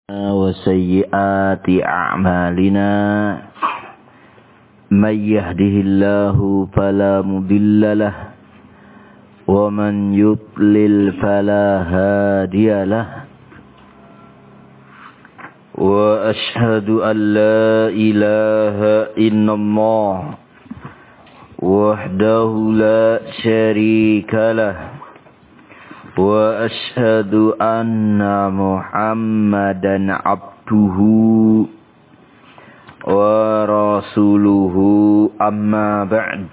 وسيئات أعمالنا من يهده الله فلا مضل له ومن يضلل فلا هادي له وأشهد أن لا إله إلا الله وحده لا شريك له وأشهد أن محمدا عبده ورسوله أما بعد.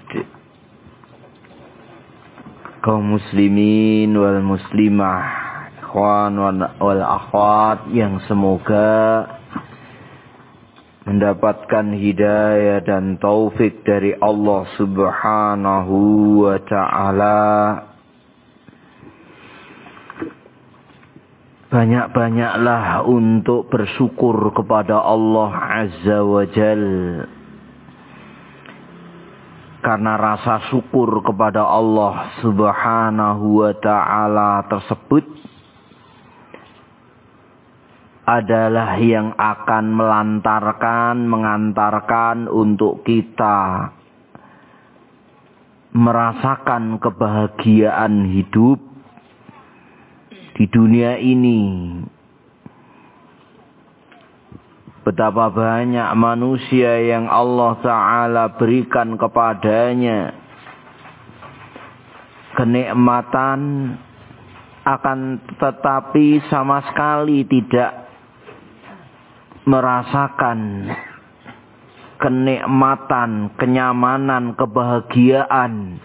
Kaum muslimin wal muslimah, ikhwan wal akhwat yang semoga mendapatkan hidayah dan taufik dari Allah Subhanahu wa ta'ala. Banyak-banyaklah untuk bersyukur kepada Allah Azza wa Jal. Karena rasa syukur kepada Allah Subhanahu wa ta'ala tersebut adalah yang akan mengantarkan untuk kita merasakan kebahagiaan hidup di dunia ini. Betapa banyak manusia yang Allah Ta'ala berikan kepadanya kenikmatan, akan tetapi sama sekali tidak merasakan kenikmatan, kenyamanan, kebahagiaan.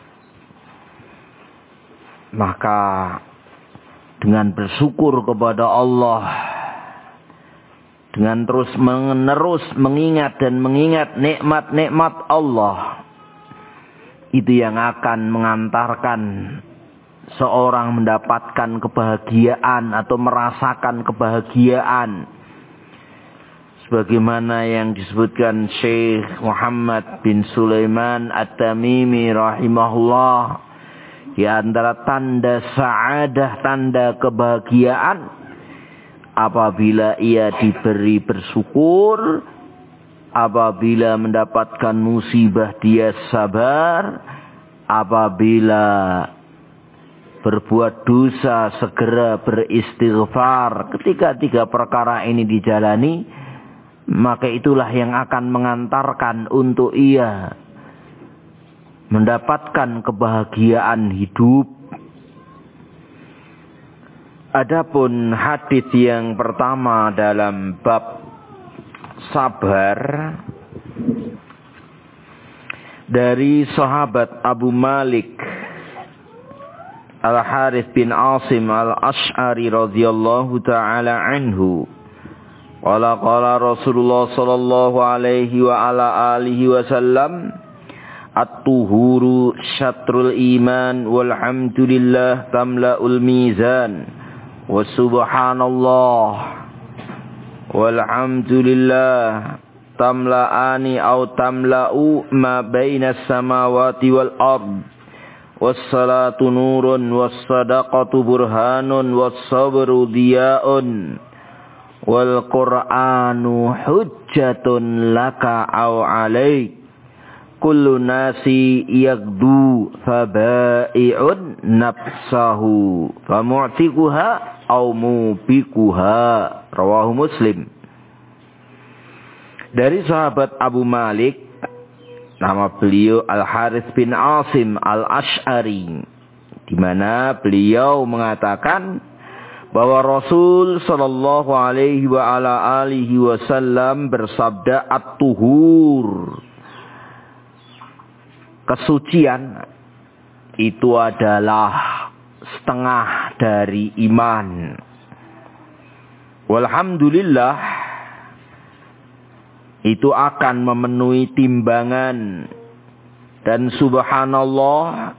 Maka dengan bersyukur kepada Allah, dengan terus menerus mengingat dan mengingat nikmat-nikmat Allah, itu yang akan mengantarkan seorang mendapatkan kebahagiaan atau merasakan kebahagiaan. Sebagaimana yang disebutkan Syekh Muhammad bin Sulaiman At-Tamimi rahimahullah, di antara tanda sa'adah, tanda kebahagiaan, apabila ia diberi bersyukur, apabila mendapatkan musibah dia sabar, apabila berbuat dosa segera beristighfar. Ketika tiga perkara ini dijalani, maka itulah yang akan mengantarkan untuk ia mendapatkan kebahagiaan hidup. Adapun hadis yang pertama dalam bab sabar dari sahabat Abu Malik Al-Harith bin Asim Al-Ash'ari radhiyallahu ta'ala anhu, qala Rasulullah sallallahu alaihi wa ala alihi wasallam, at-tuhuru syatrul iman walhamdulillah tamla'ul mizan wa subhanallah walhamdulillah tamla'ani aw tamla'u ma bainas samawati wal ard wassalatu nurun wassadaqatu burhanun wassabru diya'un wal qur'anu hujjatun laka aw alaik kullu nasi yagdu fabai'un nafsahu famu'tikuha aw mubikuha. Rawahu Muslim. Dari sahabat Abu Malik, nama beliau Al-Harith bin Asim Al-Ash'ari, di mana beliau mengatakan bahwa Rasul sallallahu alaihi wa ala alihi wasallam bersabda, at-tuhur, kesucian itu adalah setengah dari iman. Walhamdulillah, itu akan memenuhi timbangan. Dan subhanallah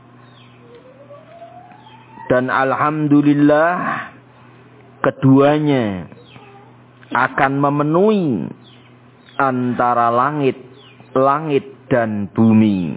dan alhamdulillah, keduanya akan memenuhi antara langit dan bumi.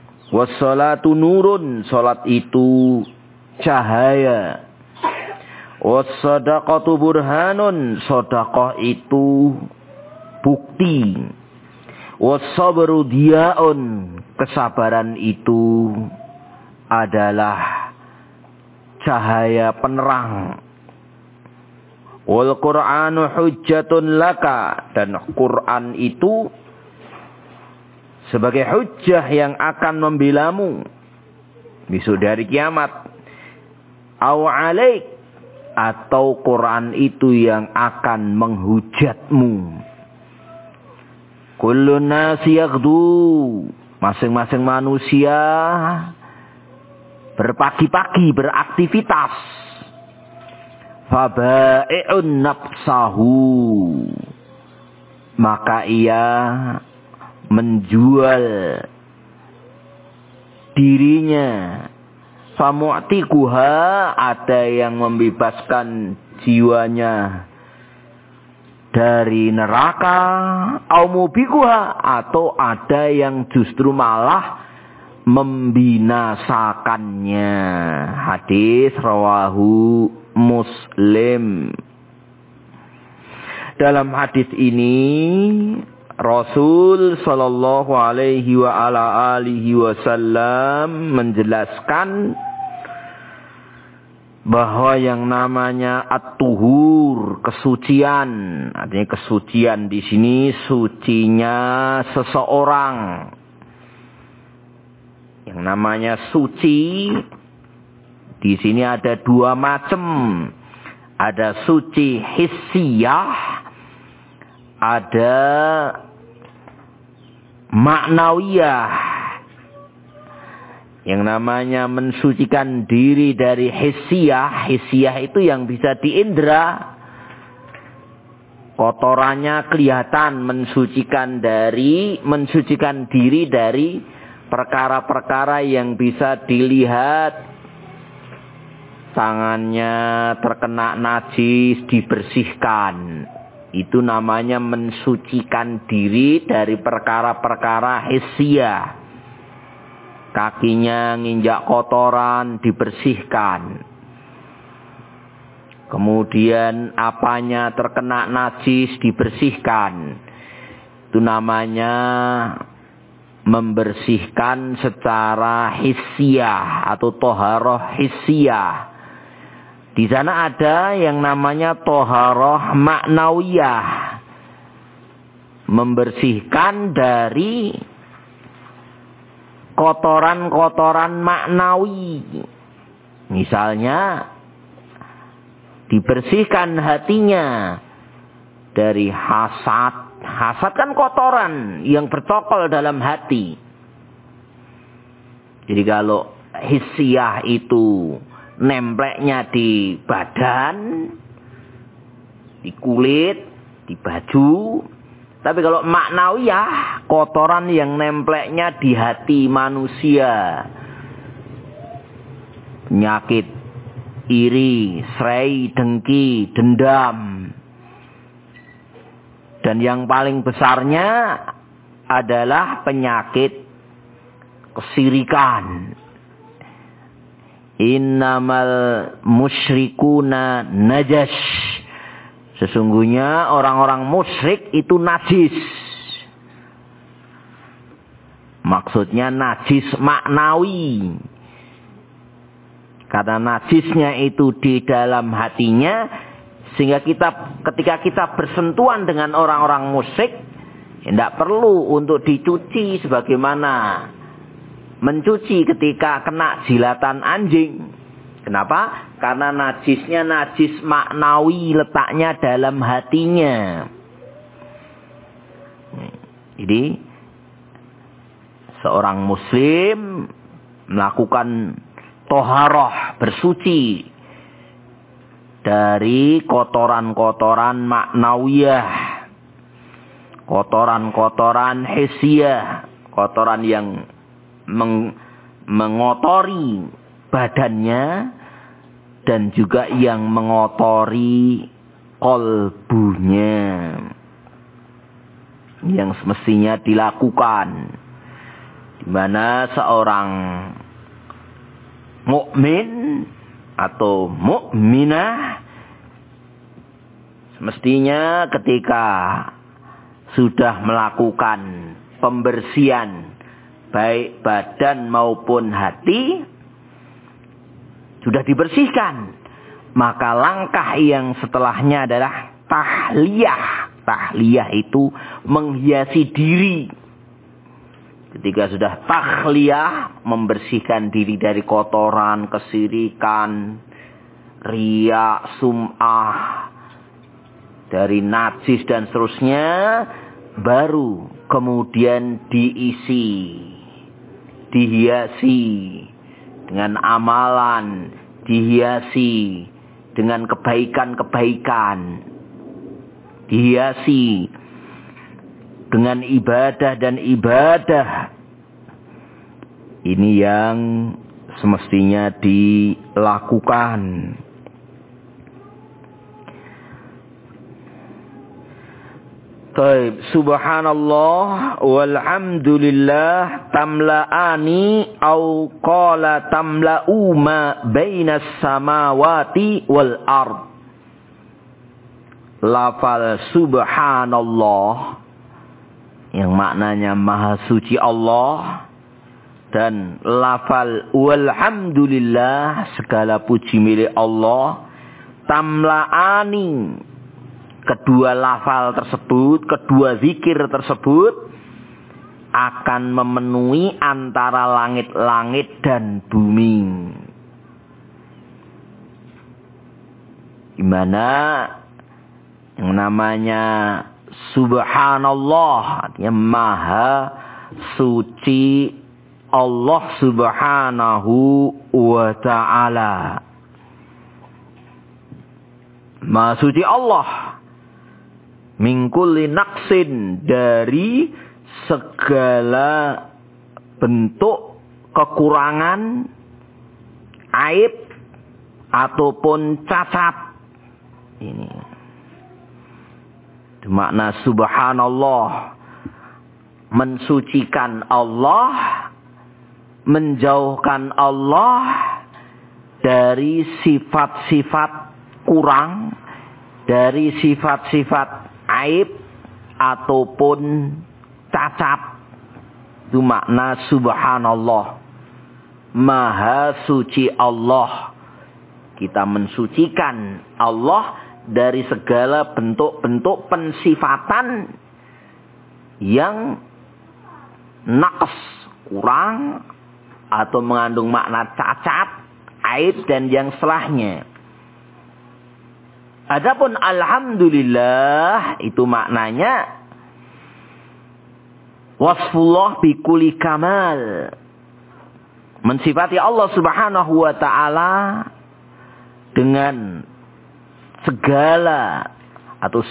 Wassalatu nurun, salat itu cahaya. Was-shadaqatu burhanun, sedekah itu bukti. Was-sabru diyaun, kesabaran itu adalah cahaya penerang. Wal Qur'anu hujjatun laka, dan Quran itu sebagai hujjah yang akan membelamu besok dari kiamat. Aw alaik, atau Quran itu yang akan menghujatmu. Kullun nasi yaghdu, masing-masing manusia berpagi-pagi beraktivitas. Faba'i'un nafsahu, maka ia menjual dirinya. Famu'tikuha, ada yang membebaskan jiwanya dari neraka. Au mubikuha, atau ada yang justru malah membinasakannya. Hadis rawahu Muslim. Dalam hadis ini Rasul sallallahu alaihi wa ala alihi wasallam menjelaskan bahwa yang namanya at-tuhur, kesucian, artinya kesucian di sini sucinya seseorang. Yang namanya suci di sini ada dua macam. Ada suci hissiyah, ada maknawiyah. Yang namanya mensucikan diri dari hissiyah. Hissiyah itu yang bisa diindra. Kotorannya kelihatan, mensucikan diri dari perkara-perkara yang bisa dilihat. Tangannya terkena najis, dibersihkan. Itu namanya mensucikan diri dari perkara-perkara hissiyah. Kakinya nginjak kotoran, dibersihkan. Kemudian apanya terkena najis, dibersihkan. Itu namanya membersihkan secara hissiyah atau toharoh hissiyah. Di sana ada yang namanya toharoh maknawiyah. Membersihkan dari kotoran-kotoran maknawi. Misalnya dibersihkan hatinya dari hasad. Hasad kan kotoran yang bercokol dalam hati. Jadi kalau hissiyah itu nempleknya di badan, di kulit, di baju. Tapi kalau maknawiyah, kotoran yang nempleknya di hati manusia. Penyakit iri, serai, dengki, dendam. Dan yang paling besarnya adalah penyakit kesirikan. Innamal musyrikuna najas. Sesungguhnya orang-orang musyrik itu najis. Maksudnya najis maknawi. Karena najisnya itu di dalam hatinya, sehingga ketika kita bersentuhan dengan orang-orang musyrik, tidak perlu untuk dicuci sebagaimana mencuci ketika kena jilatan anjing. Kenapa? Karena najisnya najis maknawi, letaknya dalam hatinya. Jadi seorang muslim melakukan toharoh, bersuci dari kotoran-kotoran maknawiyah, kotoran-kotoran hissiyah, kotoran yang mengotori badannya dan juga yang mengotori kolbunya, yang semestinya dilakukan, di mana seorang mukmin atau mukminah Mestinya ketika sudah melakukan pembersihan baik badan maupun hati sudah dibersihkan, maka langkah yang setelahnya adalah tahliyah. Tahliyah itu menghiasi diri. Ketika sudah tahliyah, membersihkan diri dari kotoran, kesirikan, riya, sum'ah, dari najis dan seterusnya, baru kemudian diisi, dihiasi dengan amalan, dihiasi dengan kebaikan-kebaikan, dihiasi dengan ibadah dan ibadah. Ini yang semestinya dilakukan. Baik, subhanallah walhamdulillah tamla'ani au qala tamla'u ma bainas samawati wal ard. Lafal subhanallah yang maknanya maha suci Allah, dan lafal walhamdulillah segala puji milik Allah, tamla'ani, kedua lafal tersebut, kedua zikir tersebut akan memenuhi antara langit-langit dan bumi. Gimana yang namanya subhanallah, artinya maha suci Allah subhanahu wa ta'ala. Maha suci Allah min kulli naqsin, dari segala bentuk kekurangan, aib ataupun cacat. Ini makna subhanallah, mensucikan Allah, menjauhkan Allah dari sifat-sifat kurang, dari sifat-sifat aib ataupun cacat. Itu makna subhanallah, maha suci Allah. Kita mensucikan Allah dari segala bentuk-bentuk pensifatan yang naqs, kurang, atau mengandung makna cacat, aib, dan yang setelahnya. Adapun alhamdulillah, itu maknanya wasfullah bikulli kamal, mensifati Allah subhanahu wa ta'ala dengan segala atau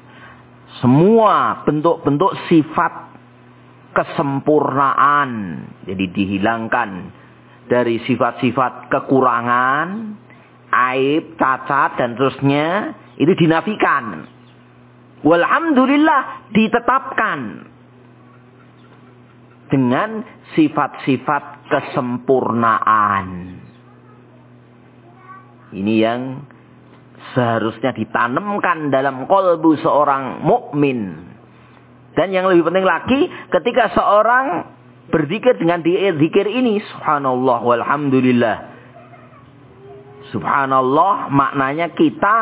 semua bentuk-bentuk sifat kesempurnaan. Jadi dihilangkan dari sifat-sifat kekurangan, aib, cacat, dan terusnya, itu dinafikan. Walhamdulillah ditetapkan dengan sifat-sifat kesempurnaan. Ini yang seharusnya ditanamkan dalam qalbu seorang mukmin. Dan yang lebih penting lagi, ketika seorang berzikir dengan zikir ini, subhanallah walhamdulillah. Subhanallah maknanya kita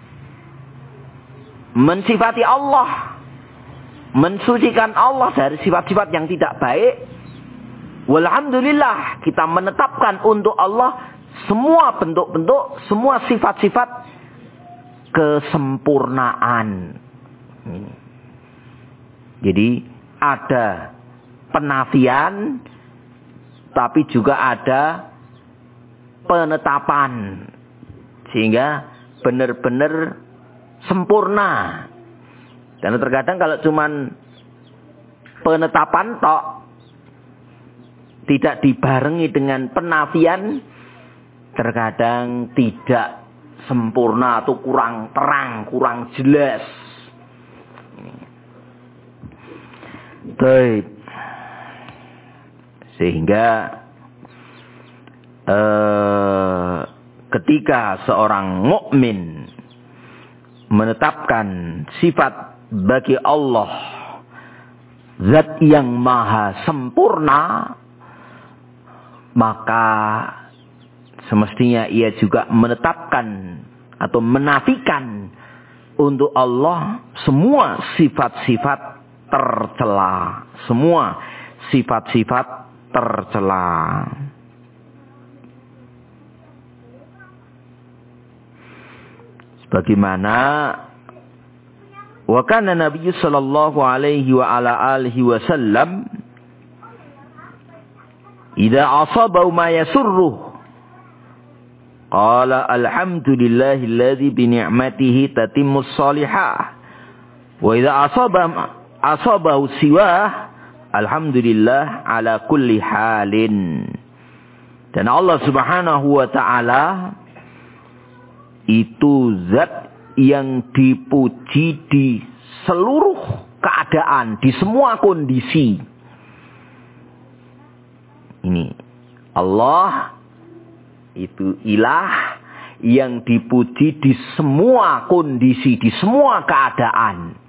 mensifati Allah, mensucikan Allah dari sifat-sifat yang tidak baik. Walhamdulillah, kita menetapkan untuk Allah semua bentuk-bentuk, semua sifat-sifat kesempurnaan. Jadi ada penafian, tapi juga ada penetapan, sehingga benar-benar sempurna. Dan terkadang kalau cuman penetapan tok, tidak dibarengi dengan penafian, terkadang tidak sempurna atau kurang terang, kurang jelas. Baik. Sehingga ketika seorang mukmin menetapkan sifat bagi Allah, zat yang maha sempurna, maka semestinya ia juga menetapkan atau menafikan untuk Allah semua sifat-sifat tercela. Semua sifat-sifat tercela. Sebagaimana wa kana Nabi sallallahu alaihi wa ala alihi wasallam idza asabahu ma yasurruh qala alhamdulillahilladzi bi ni'matihi tatimmus shalihah wa idza asabahu siwah alhamdulillah ala kulli halin. Dan Allah Subhanahu wa taala itu zat yang dipuji di seluruh keadaan, di semua kondisi. Ini Allah itu ilah yang dipuji di semua kondisi, di semua keadaan.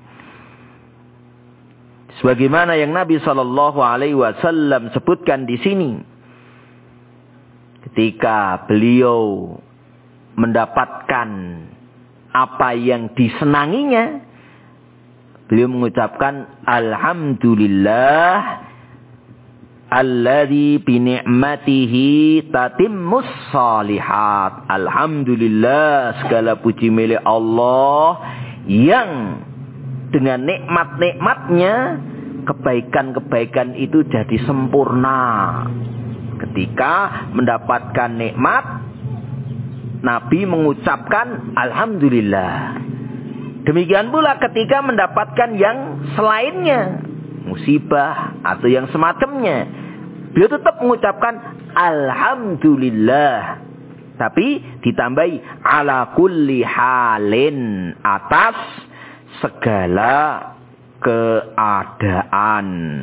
Sebagaimana yang Nabi Shallallahu Alaihi Wasallam sebutkan di sini, ketika beliau mendapatkan apa yang disenanginya, beliau mengucapkan alhamdulillah alladzi bi ni'matihi tatimmus shalihat. Alhamdulillah, segala puji milik Allah yang dengan nikmat-nikmatnya kebaikan-kebaikan itu jadi sempurna. Ketika mendapatkan nikmat, Nabi mengucapkan alhamdulillah. Demikian pula ketika mendapatkan yang selainnya, musibah atau yang semacamnya, beliau tetap mengucapkan alhamdulillah. Tapi ditambahi ala kulli halin, atas segala keadaan.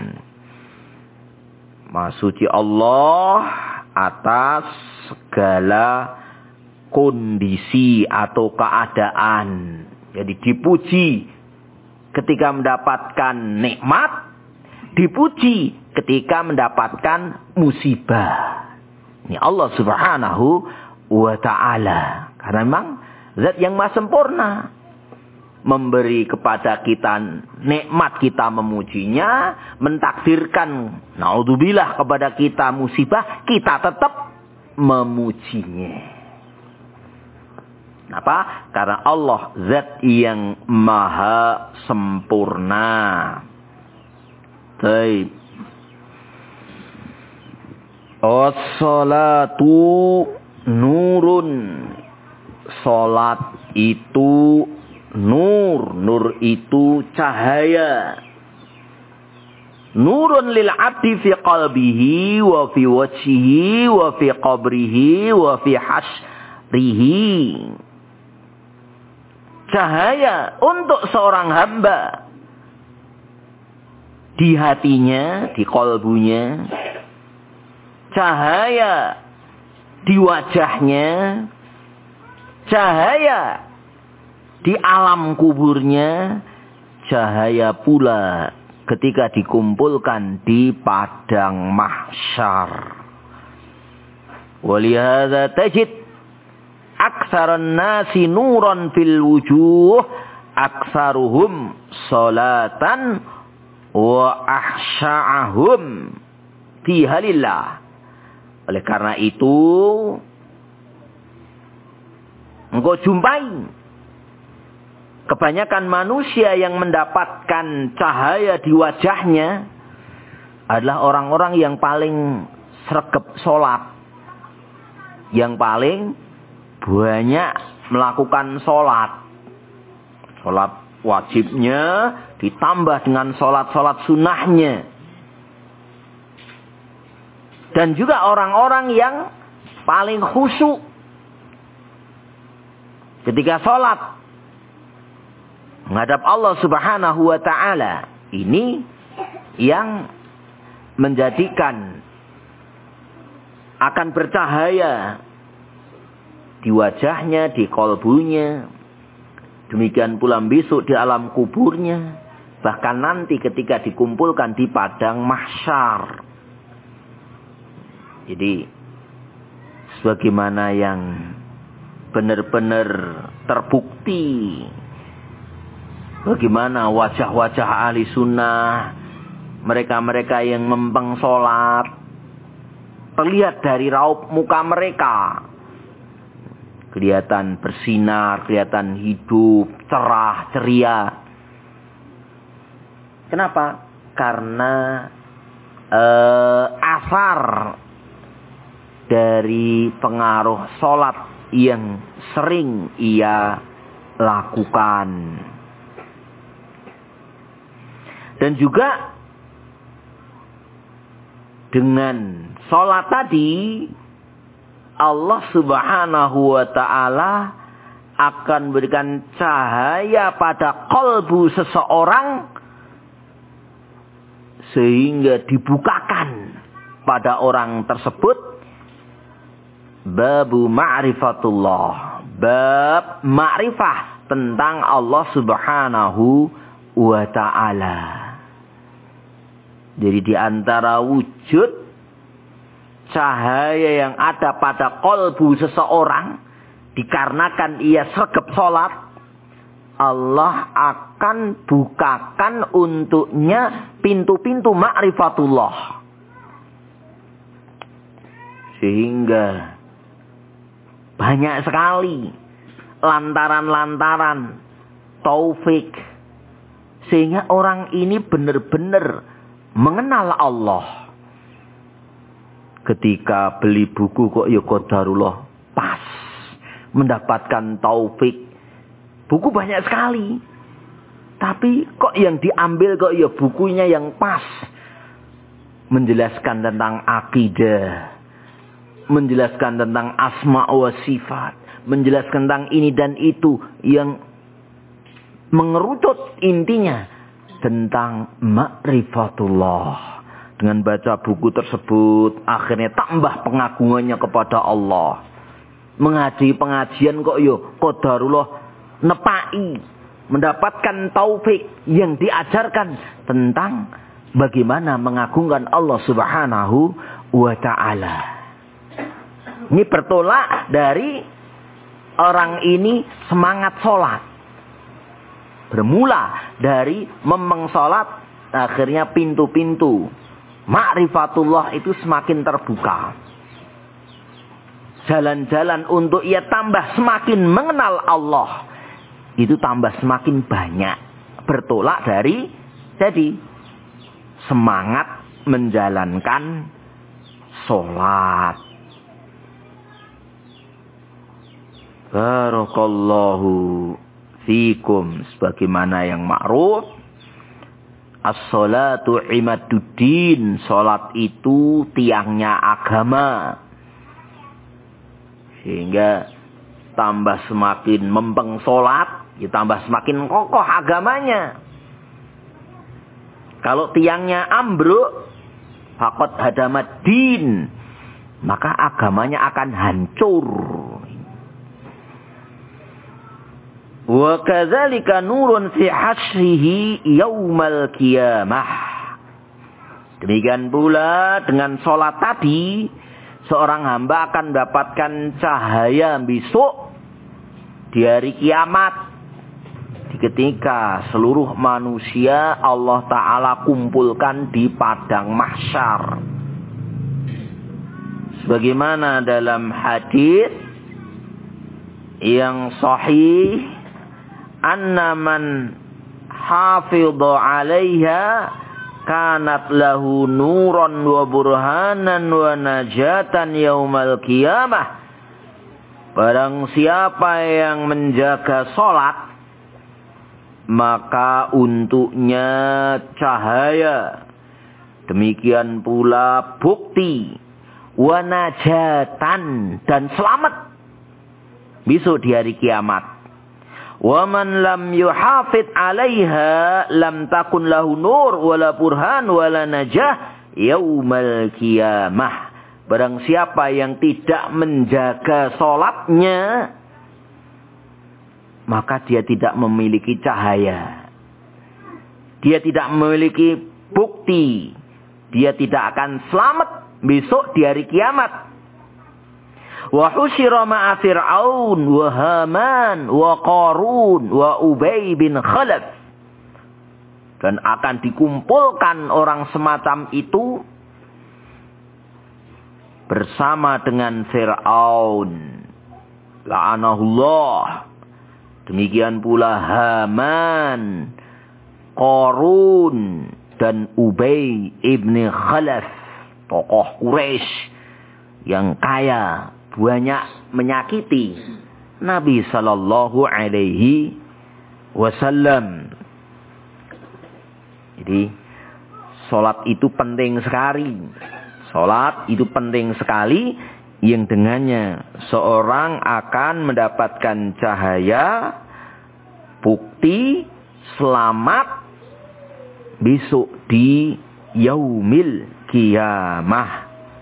Maha suci Allah atas segala kondisi atau keadaan. Jadi dipuji ketika mendapatkan nikmat, dipuji ketika mendapatkan musibah. Ini Allah Subhanahu wa ta'ala. Karena memang zat yang maha sempurna. Memberi kepada kita nikmat, kita memujinya. Mentakdirkan naudzubillah kepada kita musibah, kita tetap memujinya. Kenapa? Karena Allah zat yang maha sempurna. Baik. As-salatu nurun. Salat itu nur. Nur itu cahaya. Nurun lil abdi fi qalbihi wa fi wajhihi wa fi qabrihi wa fi hasrihi. Cahaya untuk seorang hamba di hatinya, di qalbunya. Cahaya di wajahnya. Cahaya di alam kuburnya. Cahaya pula ketika dikumpulkan di padang mahsyar. Walihada tajid aksaran nasi nuran fil wujuh aksaruhum salatan wa ahsya'ahum fi halillah. Oleh karena itu engkau jumpai kebanyakan manusia yang mendapatkan cahaya di wajahnya adalah orang-orang yang paling sregep sholat, yang paling banyak melakukan sholat. Sholat wajibnya ditambah dengan sholat-sholat sunnahnya. Dan juga orang-orang yang paling khusyuk ketika sholat menghadap Allah Subhanahu wa ta'ala. Ini yang menjadikan akan bercahaya di wajahnya, di qalbunya. Demikian pula besok di alam kuburnya. Bahkan nanti ketika dikumpulkan di padang mahsyar. Jadi sebagaimana yang benar-benar terbukti. Bagaimana wajah-wajah ahli sunnah. Mereka-mereka yang mempeng sholat. Terlihat dari raut muka mereka. Kelihatan bersinar, kelihatan hidup, cerah, ceria. Kenapa? Karena asar dari pengaruh sholat yang sering ia lakukan. Dan juga dengan sholat tadi, Allah subhanahu wa ta'ala akan berikan cahaya pada kalbu seseorang. Sehingga dibukakan pada orang tersebut. Babu ma'rifatullah. Bab ma'rifah tentang Allah subhanahu wa ta'ala. Jadi di antara wujud cahaya yang ada pada kalbu seseorang, dikarenakan ia sregep sholat, Allah akan bukakan untuknya pintu-pintu ma'rifatullah. Sehingga banyak sekali lantaran-lantaran taufik. Sehingga orang ini benar-benar mengenal Allah. Ketika beli buku kok ya qadarullah pas. Mendapatkan taufik. Buku banyak sekali. Tapi kok yang diambil kok ya bukunya yang pas. Menjelaskan tentang akidah. Menjelaskan tentang asma wa sifat. Menjelaskan tentang ini dan itu. Yang mengerucut intinya. Tentang ma'rifatullah. Dengan baca buku tersebut, akhirnya tambah pengagungannya kepada Allah. Menghadiri pengajian kok yo qadarullah nepai, mendapatkan taufik yang diajarkan tentang bagaimana mengagungkan Allah subhanahu wa ta'ala. Ini bertolak dari orang ini semangat sholat. Bermula dari memeng sholat, akhirnya pintu-pintu ma'rifatullah itu semakin terbuka. Jalan-jalan untuk ia tambah semakin mengenal Allah. Itu tambah semakin banyak. Bertolak dari jadi semangat menjalankan sholat. Barakallahu fikum. Sebagaimana yang ma'ruf. As-salatu imaduddin. Salat itu tiangnya agama. Sehingga tambah semakin mempeng salat, ya tambah semakin kokoh agamanya. Kalau tiangnya ambruk, faqad hadamad din, maka agamanya akan hancur. Wa kadzalika nurun fi hasyrihi yaumal qiyamah. Demikian pula dengan sholat tadi, seorang hamba akan mendapatkan cahaya besok di hari kiamat. Ketika seluruh manusia Allah Ta'ala kumpulkan di padang mahsyar. Sebagaimana dalam hadis yang sahih, anna man hafidha 'alaiha kanat lahu nuran wa burhanan wa najatan yaumal qiyamah. Barang siapa yang menjaga salat, maka untuknya cahaya, demikian pula bukti, wa najatan, dan selamat besok di hari kiamat. Wa man lam yuhafid 'alaiha lam takun lahu nur wala burhan wala najah yaumal qiyamah. Barang siapa yang tidak menjaga salatnya, maka dia tidak memiliki cahaya. Dia tidak memiliki bukti. Dia tidak akan selamat besok di hari kiamat. Wa husyira ma'a Fir'aun wa Haman wa Qarun wa Ubay bin Khalaf. Dan akan dikumpulkan orang semacam itu bersama dengan Fir'aun. La'anahullah. Demikian pula Haman, Qarun, dan Ubay ibn Khalaf. Tokoh Quraisy yang kaya, banyak menyakiti Nabi sallallahu alaihi wasallam. Jadi, sholat itu penting sekali. Sholat itu penting sekali, yang dengannya seorang akan mendapatkan cahaya, bukti, selamat besok di yaumil qiyamah.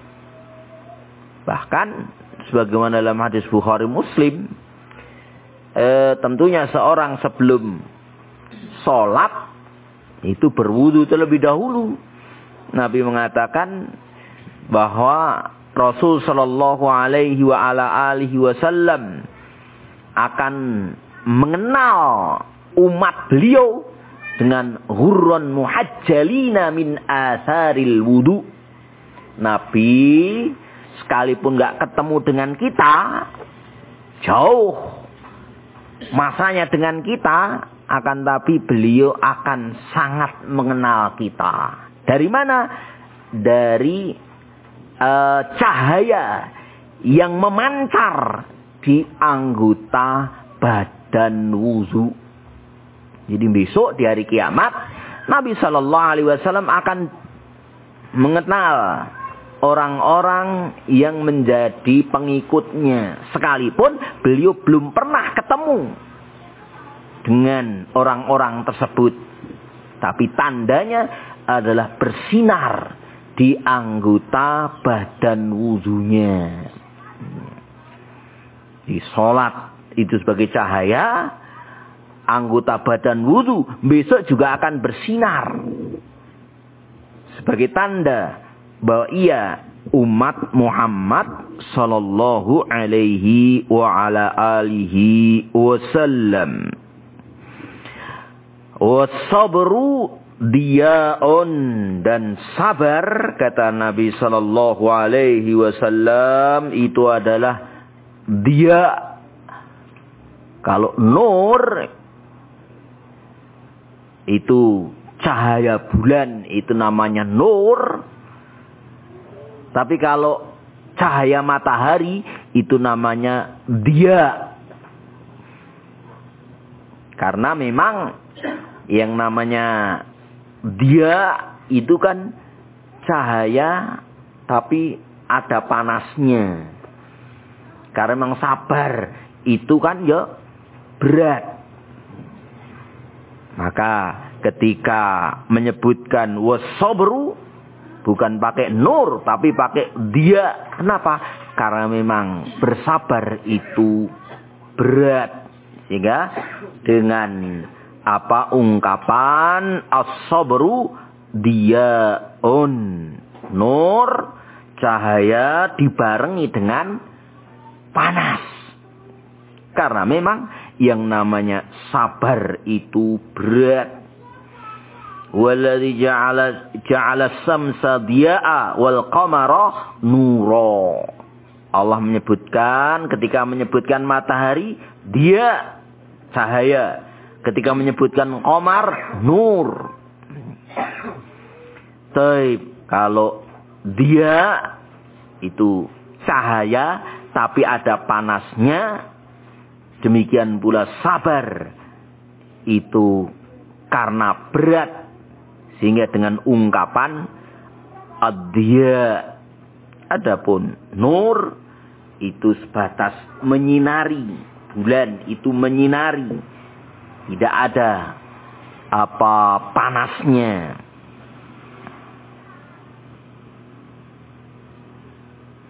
Bahkan sebagaimana dalam hadis Bukhari Muslim, tentunya seorang sebelum sholat itu berwudu terlebih dahulu. Nabi mengatakan bahwa Rasul sallallahu alaihi wa ala alihi wasallam akan mengenal umat beliau dengan ghurran muhajjalina min atharil wudu. Nabi sekalipun enggak ketemu dengan kita, jauh masanya dengan kita, akan tapi beliau akan sangat mengenal kita. Dari mana? Dari cahaya yang memancar di anggota badan wudu. Jadi besok di hari kiamat, Nabi sallallahu alaihi wasallam akan mengenal orang-orang yang menjadi pengikutnya, sekalipun beliau belum pernah ketemu dengan orang-orang tersebut. Tapi tandanya adalah bersinar di anggota badan wudunya. Di sholat itu sebagai cahaya, anggota badan wudu besok juga akan bersinar sebagai tanda bahwa ia umat Muhammad sallallahu alaihi wa ala alihi wasallam. Wasabru diaun, dan sabar, kata Nabi sallallahu alaihi wasallam, itu adalah dia. Kalau nur itu cahaya bulan, itu namanya nur. Tapi kalau cahaya matahari itu namanya dia. Karena memang yang namanya dia itu kan cahaya tapi ada panasnya. Karena memang sabar itu kan ya berat. Maka ketika menyebutkan wasabru, bukan pakai nur tapi pakai dia. Kenapa? Karena memang bersabar itu berat. Sehingga dengan ungkapan as-sabru diaun, nur, cahaya dibarengi dengan panas. Karena memang yang namanya sabar itu berat. Walladzi ja'ala samsa dia'a wal qamara nura. Allah menyebutkan, ketika menyebutkan matahari, dia cahaya. Ketika menyebutkan qamar, nur. Kalau dia itu cahaya tapi ada panasnya, demikian pula sabar itu karena berat, sehingga dengan ungkapan ad-diya. Adapun nur itu sebatas menyinari, bulan itu menyinari, tidak ada apa panasnya.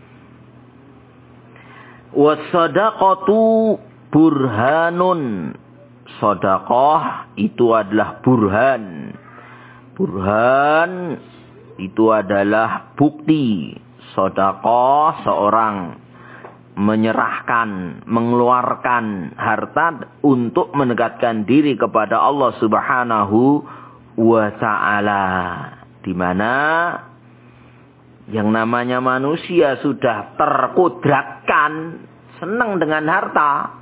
Wasadaqatu burhanun sedekah itu adalah burhan. Burhan itu adalah bukti. Sedekah seorang menyerahkan, mengeluarkan harta untuk mendekatkan diri kepada Allah Subhanahu wa ta'ala. Di mana yang namanya manusia sudah terkodratkan senang dengan harta,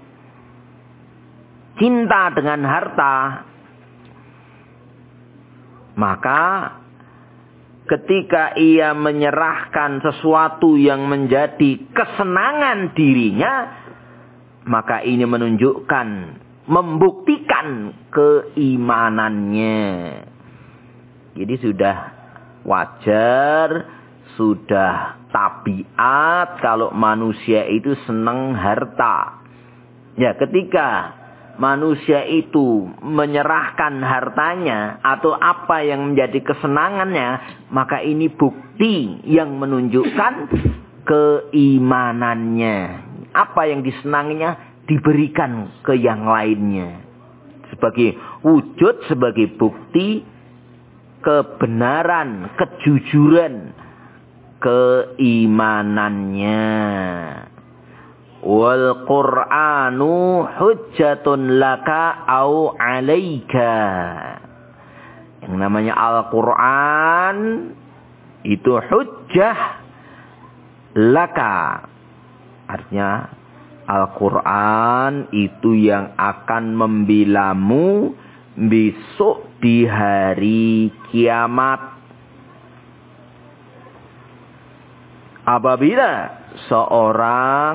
cinta dengan harta, maka ketika ia menyerahkan sesuatu yang menjadi kesenangan dirinya, maka ini menunjukkan, membuktikan keimanannya. Jadi sudah wajar, sudah tabiat kalau manusia itu senang harta. Ya, ketika manusia itu menyerahkan hartanya atau apa yang menjadi kesenangannya, maka ini bukti yang menunjukkan keimanannya. Apa yang disenanginya diberikan ke yang lainnya sebagai wujud, sebagai bukti kebenaran, kejujuran keimanannya. Wal Qur'anu hujjatun laka au 'alaika. Yang namanya Al-Qur'an itu hujjah laka. Artinya Al-Qur'an itu yang akan membilamu besok di hari kiamat. Apabila seorang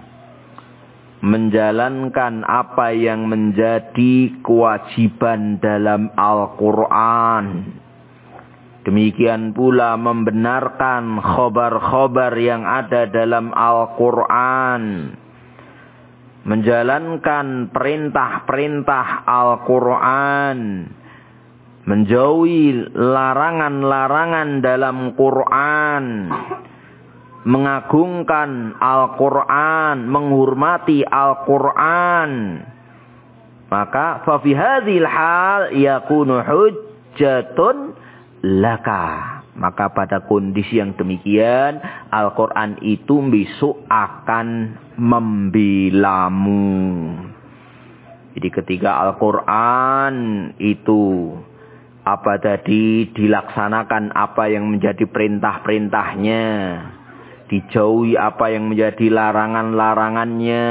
menjalankan apa yang menjadi kewajiban dalam Al-Quran, demikian pula membenarkan khobar-khobar yang ada dalam Al-Quran, menjalankan perintah-perintah Al-Quran, menjauhi larangan-larangan dalam Quran, mengagungkan Al-Quran, menghormati Al-Quran, maka fa fi hadzal hal yakunu hujjatun laka. Maka pada kondisi yang demikian, Al-Quran itu besok akan membelamu. Jadi ketika Al-Quran itu apa tadi dilaksanakan apa yang menjadi perintah-perintahnya, dijauhi apa yang menjadi larangan-larangannya,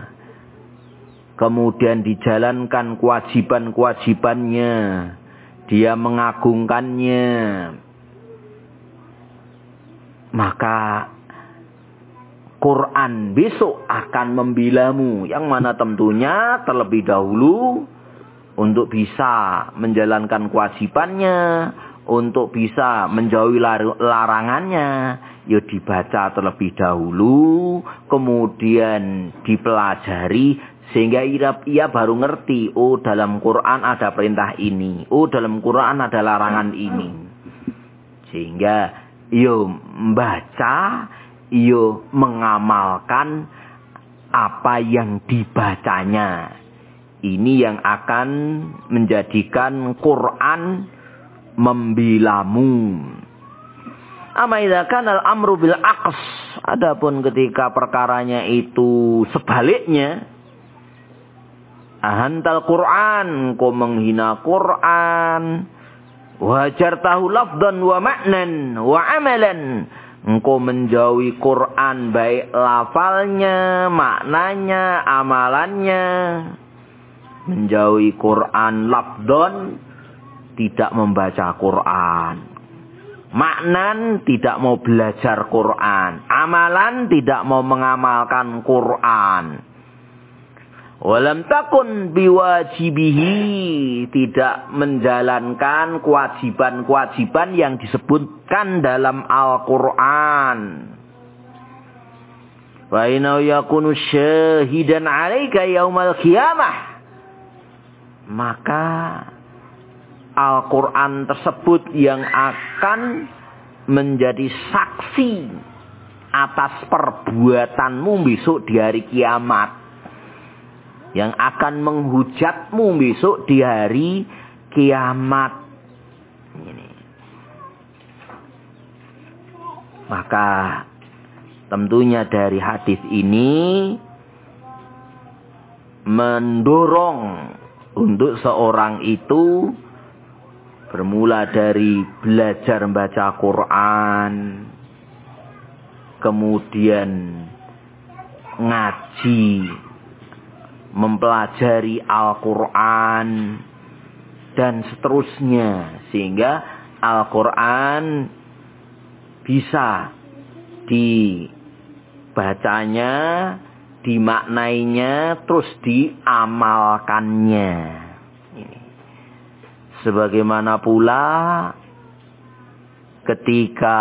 kemudian dijalankan kewajiban-kewajibannya, dia mengagungkannya, maka Quran besok akan membilamu, yang mana tentunya terlebih dahulu untuk bisa menjalankan kewajibannya, untuk bisa menjauhi larangannya, ya dibaca terlebih dahulu, kemudian dipelajari, sehingga ia baru ngerti, oh dalam Quran ada perintah ini, oh dalam Quran ada larangan ini. Sehingga yo membaca, yo mengamalkan apa yang dibacanya. Ini yang akan menjadikan Quran membilamu. Amma idza kana al-amru bil aqs, adapun ketika perkaranya itu sebaliknya, ahantal Quran, kau menghina Quran, wajartahu lafdan wa ma'nan wa amalan, engkau menjauhi Quran baik lafalnya, maknanya, amalannya. Menjauhi Quran lafdan, tidak membaca Quran. Maknan, tidak mau belajar Quran. Amalan, tidak mau mengamalkan Quran. Walam takun biwajibihi, tidak menjalankan kewajiban-kewajiban yang disebutkan dalam Al-Quran. Wa innahu yakunu syahidan 'alaika yaumal qiyamah, maka Al-Quran tersebut yang akan menjadi saksi atas perbuatanmu besok di hari kiamat. yang akan menghujatmu besok di hari kiamat. Ini. Maka tentunya dari hadis ini mendorong untuk seorang itu bermula dari belajar membaca Quran, kemudian ngaji, mempelajari Al-Quran, dan seterusnya. Sehingga Al-Quran bisa dibacanya, dimaknainya, terus diamalkannya. Ini. Sebagaimana pula ketika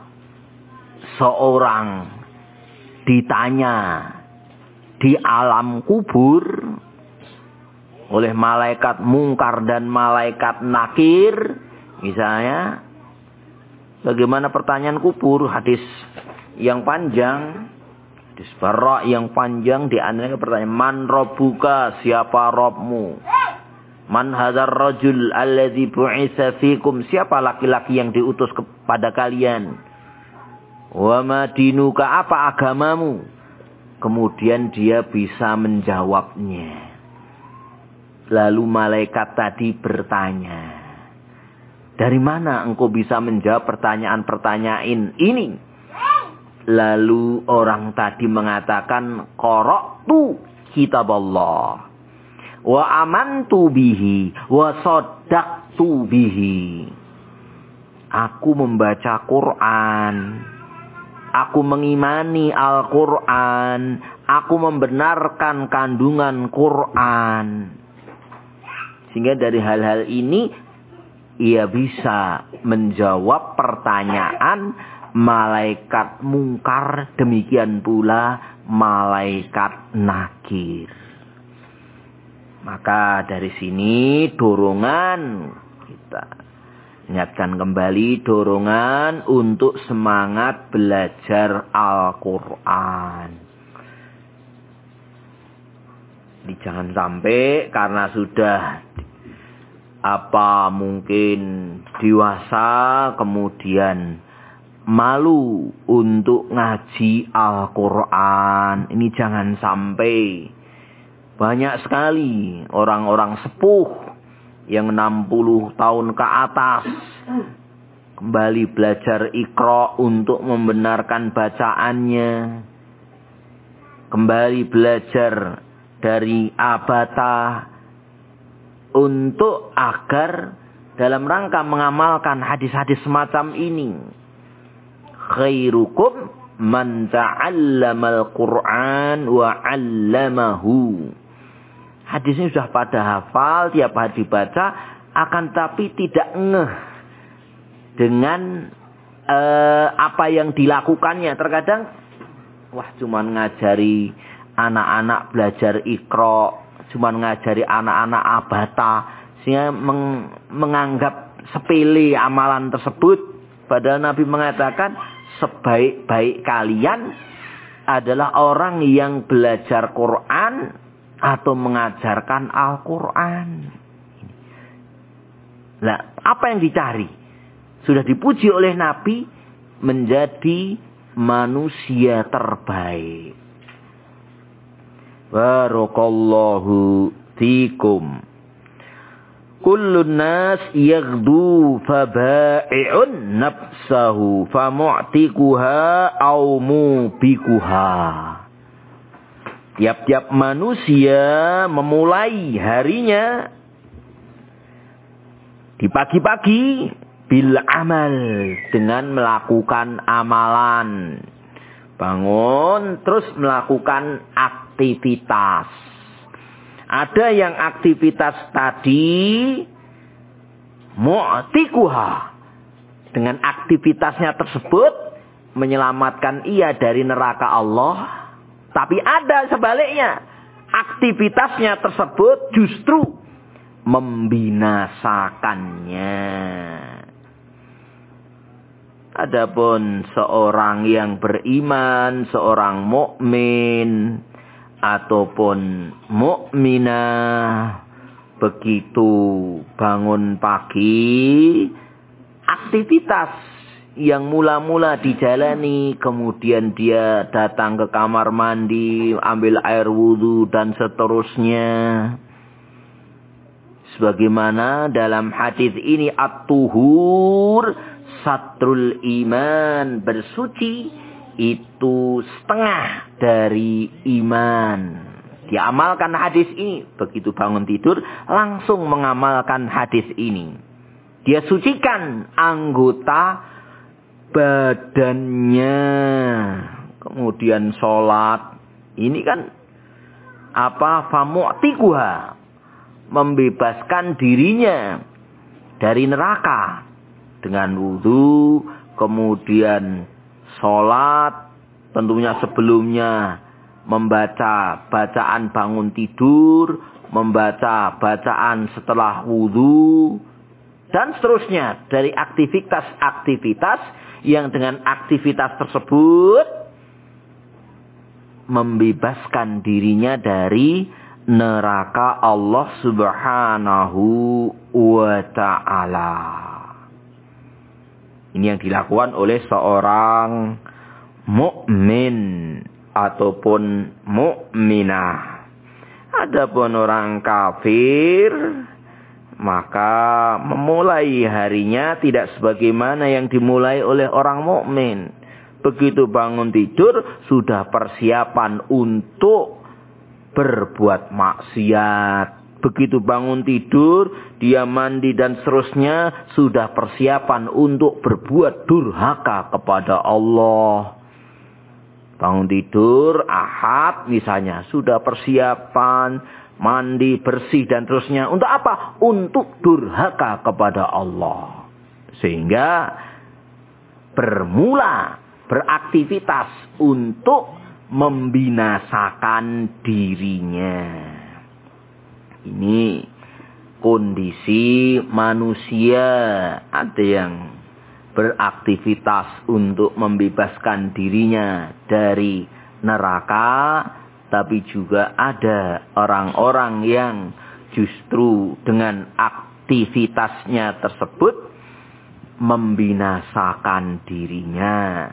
seorang ditanya di alam kubur oleh malaikat mungkar dan malaikat nakir, misalnya, bagaimana pertanyaan kubur, hadis yang panjang, hadis Bara yang panjang, di antaranya pertanyaan, man rabbuka, siapa Rabbmu? Man hadzal rajul alladzi bu'itsa fikum, siapa laki-laki yang diutus kepada kalian? Wa ma dinuka, apa agamamu? Kemudian dia bisa menjawabnya. Lalu malaikat tadi bertanya, dari mana engkau bisa menjawab pertanyaan-pertanyaan ini? Lalu orang tadi mengatakan, qara'tu kitaballah wa amantu bihi wa saddaqtu bihi. Aku membaca Quran, aku mengimani Al-Quran, aku membenarkan kandungan Quran. Sehingga dari hal-hal ini ia bisa menjawab pertanyaan malaikat mungkar, demikian pula malaikat nakir. Maka dari sini dorongan, kita ingatkan kembali, dorongan untuk semangat belajar Al-Quran. Jangan sampai karena sudah mungkin dewasa kemudian malu untuk ngaji Al-Quran. Ini jangan sampai. Banyak sekali orang-orang sepuh yang 60 tahun ke atas kembali belajar Iqra untuk membenarkan bacaannya, kembali belajar dari Abata untuk agar dalam rangka mengamalkan hadis-hadis semacam ini. Khairukum man ta'allamal Qur'an wa 'allamahu. Hadisnya sudah pada hafal, tiap hari dibaca, akan tapi tidak ngeh dengan apa yang dilakukannya. Terkadang, cuman ngajari anak-anak belajar Iqra, cuman ngajari anak-anak Abata, sehingga menganggap sepele amalan tersebut. Padahal Nabi mengatakan, sebaik-baik kalian adalah orang yang belajar Quran atau mengajarkan Al-Quran. Nah, apa yang dicari? Sudah dipuji oleh Nabi menjadi manusia terbaik. Barakallahu fikum. Kullun nas yaghdu faba'i'un nafsahu famu'tikuha au mubikuha. Tiap-tiap manusia memulai harinya di pagi-pagi bil amal, dengan melakukan amalan. Bangun terus melakukan aktivitas. Ada yang aktivitas tadi mu'tikuha, dengan aktivitasnya tersebut menyelamatkan ia dari neraka Allah. Tapi ada sebaliknya, aktivitasnya tersebut justru membinasakannya. Adapun seorang yang beriman, seorang mukmin, ataupun mukminah, begitu bangun pagi, aktivitas yang mula-mula dijalani, kemudian dia datang ke kamar mandi, ambil air wudhu dan seterusnya. Sebagaimana dalam hadis ini, at-tuhur satrul iman, bersuci itu setengah dari iman. Dia amalkan hadis ini, begitu bangun tidur langsung mengamalkan hadis ini. Dia sucikan anggota badannya, kemudian sholat. Ini kan famu'tikuha, membebaskan dirinya dari neraka dengan wudu, kemudian sholat, tentunya sebelumnya membaca bacaan bangun tidur, membaca bacaan setelah wudu, dan seterusnya dari aktivitas-aktivitas yang dengan aktivitas tersebut membebaskan dirinya dari neraka Allah Subhanahu wa ta'ala. Ini yang dilakukan oleh seorang mukmin ataupun mukminah. Adapun orang kafir, maka memulai harinya tidak sebagaimana yang dimulai oleh orang mukmin. Begitu bangun tidur sudah persiapan untuk berbuat maksiat. Begitu bangun tidur, dia mandi dan seterusnya, sudah persiapan untuk berbuat durhaka kepada Allah. Bangun tidur, Ahad misalnya, sudah persiapan, mandi, bersih dan terusnya. Untuk apa? Untuk durhaka kepada Allah. Sehingga bermula beraktivitas untuk membinasakan dirinya. Ini kondisi manusia. Ada yang beraktivitas untuk membebaskan dirinya dari neraka, tapi juga ada orang-orang yang justru dengan aktivitasnya tersebut membinasakan dirinya.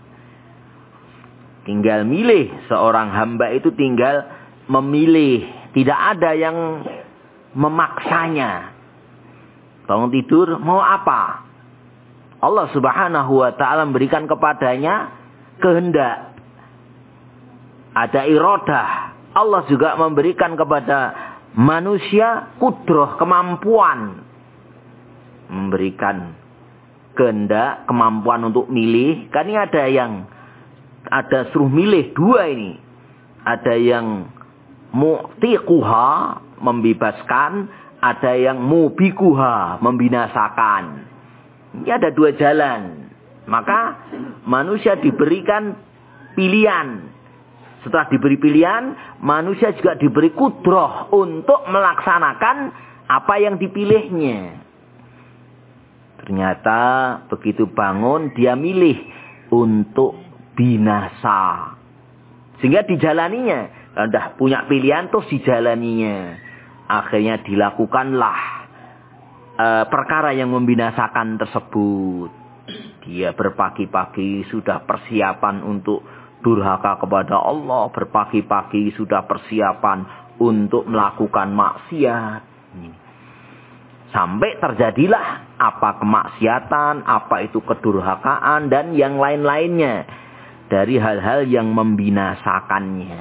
Tinggal milih, seorang hamba itu tinggal memilih. Tidak ada yang memaksanya. Bangun tidur, mau apa? Allah Subhanahu wa ta'ala memberikan kepadanya kehendak. Ada iradah. Allah juga memberikan kepada manusia kudrah, kemampuan. Memberikan kehendak, kemampuan untuk milih. Kan ini ada suruh milih dua ini. Ada yang mu'tiquha, membebaskan. Ada yang mubikuha, membinasakan. Ini ada dua jalan. Maka manusia diberikan pilihan. Setelah diberi pilihan, manusia juga diberi kudrah untuk melaksanakan apa yang dipilihnya. Ternyata begitu bangun, dia milih untuk binasa. Sehingga dijalaninya. Udah punya pilihan, terus dijalaninya. Akhirnya dilakukanlah perkara yang membinasakan tersebut. Dia berpagi-pagi sudah persiapan untuk durhaka kepada Allah. Berpagi-pagi sudah persiapan untuk melakukan maksiat. Sampai terjadilah apa kemaksiatan, apa itu kedurhakaan, dan yang lain-lainnya. Dari hal-hal yang membinasakannya.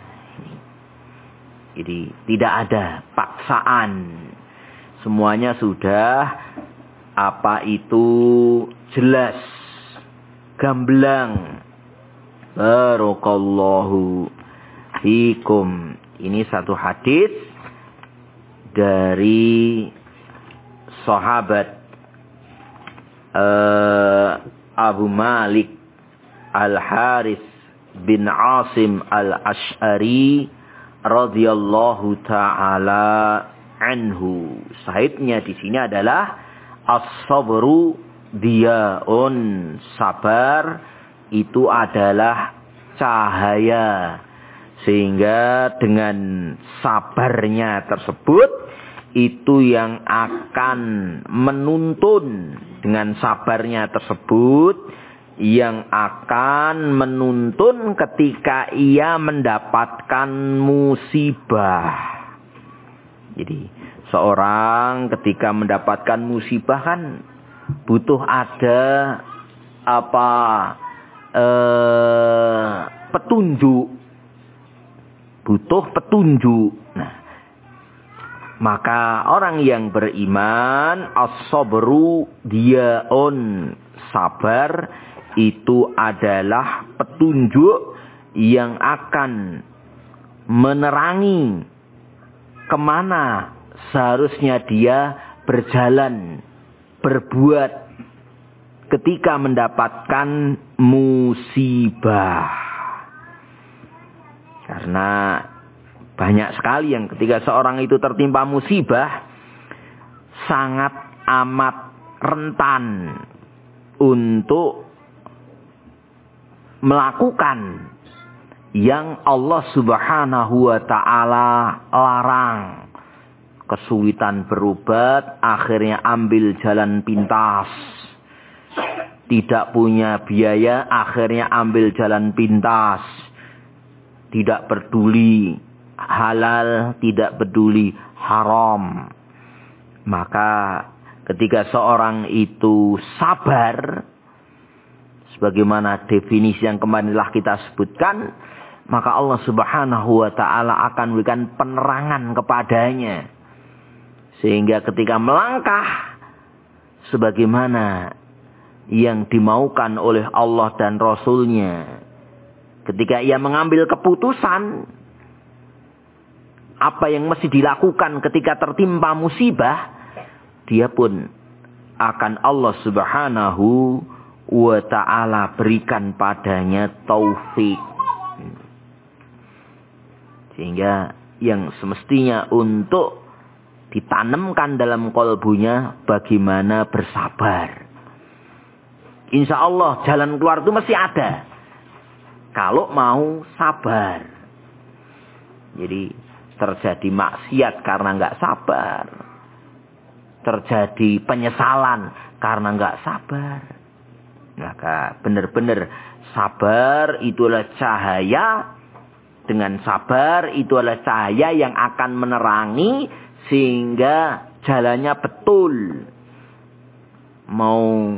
Jadi tidak ada paksaan. Semuanya sudah apa itu jelas, gamblang. Barakallahu fikum. Ini satu hadis dari sahabat Abu Malik Al-Harith bin Asim Al-Ash'ari radhiyallahu ta'ala anhu. Sahihnya di sini adalah as-sabru diyaun. Sabar itu adalah cahaya. Sehingga dengan sabarnya tersebut, itu yang akan menuntun, dengan sabarnya tersebut, yang akan menuntun ketika ia mendapatkan musibah. Jadi seorang ketika mendapatkan musibah kan butuh ada petunjuk. Butuh petunjuk. Nah, maka orang yang beriman, as-sabru diaun, sabar itu adalah petunjuk yang akan menerangi kemana seharusnya dia berjalan, berbuat ketika mendapatkan musibah. Karena banyak sekali yang ketika seorang itu tertimpa musibah, sangat amat rentan untuk melakukan yang Allah Subhanahu wa ta'ala larang. Kesulitan berobat, akhirnya ambil jalan pintas. Tidak punya biaya, akhirnya ambil jalan pintas. Tidak peduli halal, tidak peduli haram. Maka ketika seorang itu sabar, sebagaimana definisi yang kemarinlah kita sebutkan, maka Allah Subhanahu wa ta'ala akan memberikan penerangan kepadanya. Sehingga ketika melangkah sebagaimana yang dimaukan oleh Allah dan Rasulnya, ketika ia mengambil keputusan apa yang mesti dilakukan ketika tertimpa musibah, dia pun akan Allah Subhanahu wa ta'ala berikan padanya taufik. Sehingga yang semestinya untuk ditanamkan dalam qalbunya bagaimana bersabar. Insya Allah jalan keluar itu mesti ada, kalau mau sabar. Jadi terjadi maksiat karena nggak sabar, terjadi penyesalan karena nggak sabar. Maka benar-benar sabar itulah cahaya. Dengan sabar itulah cahaya yang akan menerangi sehingga jalannya betul. Mau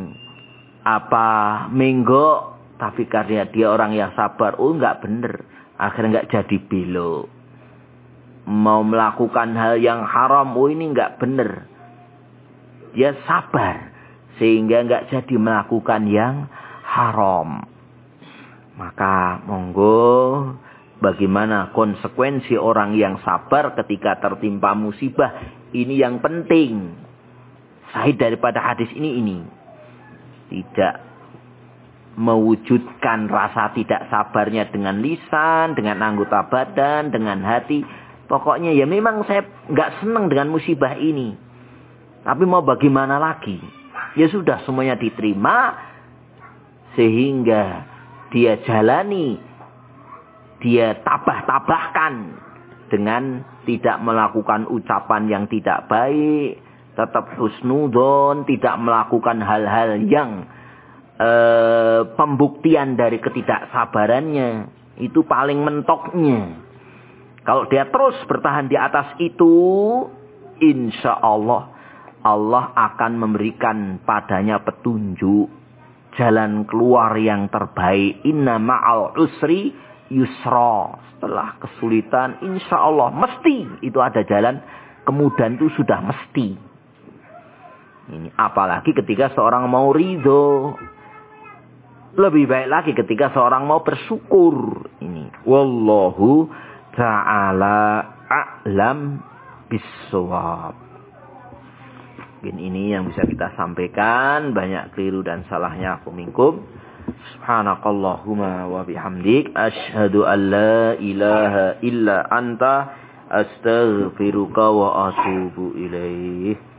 menggok, tapi karena dia orang yang sabar, nggak bener, akhirnya nggak jadi belok. Mau melakukan hal yang haram, ini nggak bener, dia sabar sehingga nggak jadi melakukan yang haram. Maka monggo, bagaimana konsekuensi orang yang sabar ketika tertimpa musibah, ini yang penting. Sahih daripada hadis ini tidak mewujudkan rasa tidak sabarnya dengan lisan, dengan anggota badan, dengan hati. Pokoknya ya memang saya nggak senang dengan musibah ini, tapi mau bagaimana lagi? Ya sudah, semuanya diterima sehingga dia jalani, dia tabah-tabahkan dengan tidak melakukan ucapan yang tidak baik, tetap husnudzon, tidak melakukan hal-hal yang pembuktian dari ketidaksabarannya. Itu paling mentoknya. Kalau dia terus bertahan di atas itu, insya Allah Allah akan memberikan padanya petunjuk, jalan keluar yang terbaik. Inna ma'al usri yusra. Setelah kesulitan, insya Allah mesti itu ada jalan. Kemudian itu sudah mesti. Ini apalagi ketika seorang mau ridho. Lebih baik lagi ketika seorang mau bersyukur. Ini wallahu ta'ala a'lam bissawab. Mungkin ini yang bisa kita sampaikan. Banyak keliru dan salahnya aku minkum. Subhanakallahumma wa bihamdik, asyhadu an la ilaha illa anta, astaghfiruka wa atubu ilaih.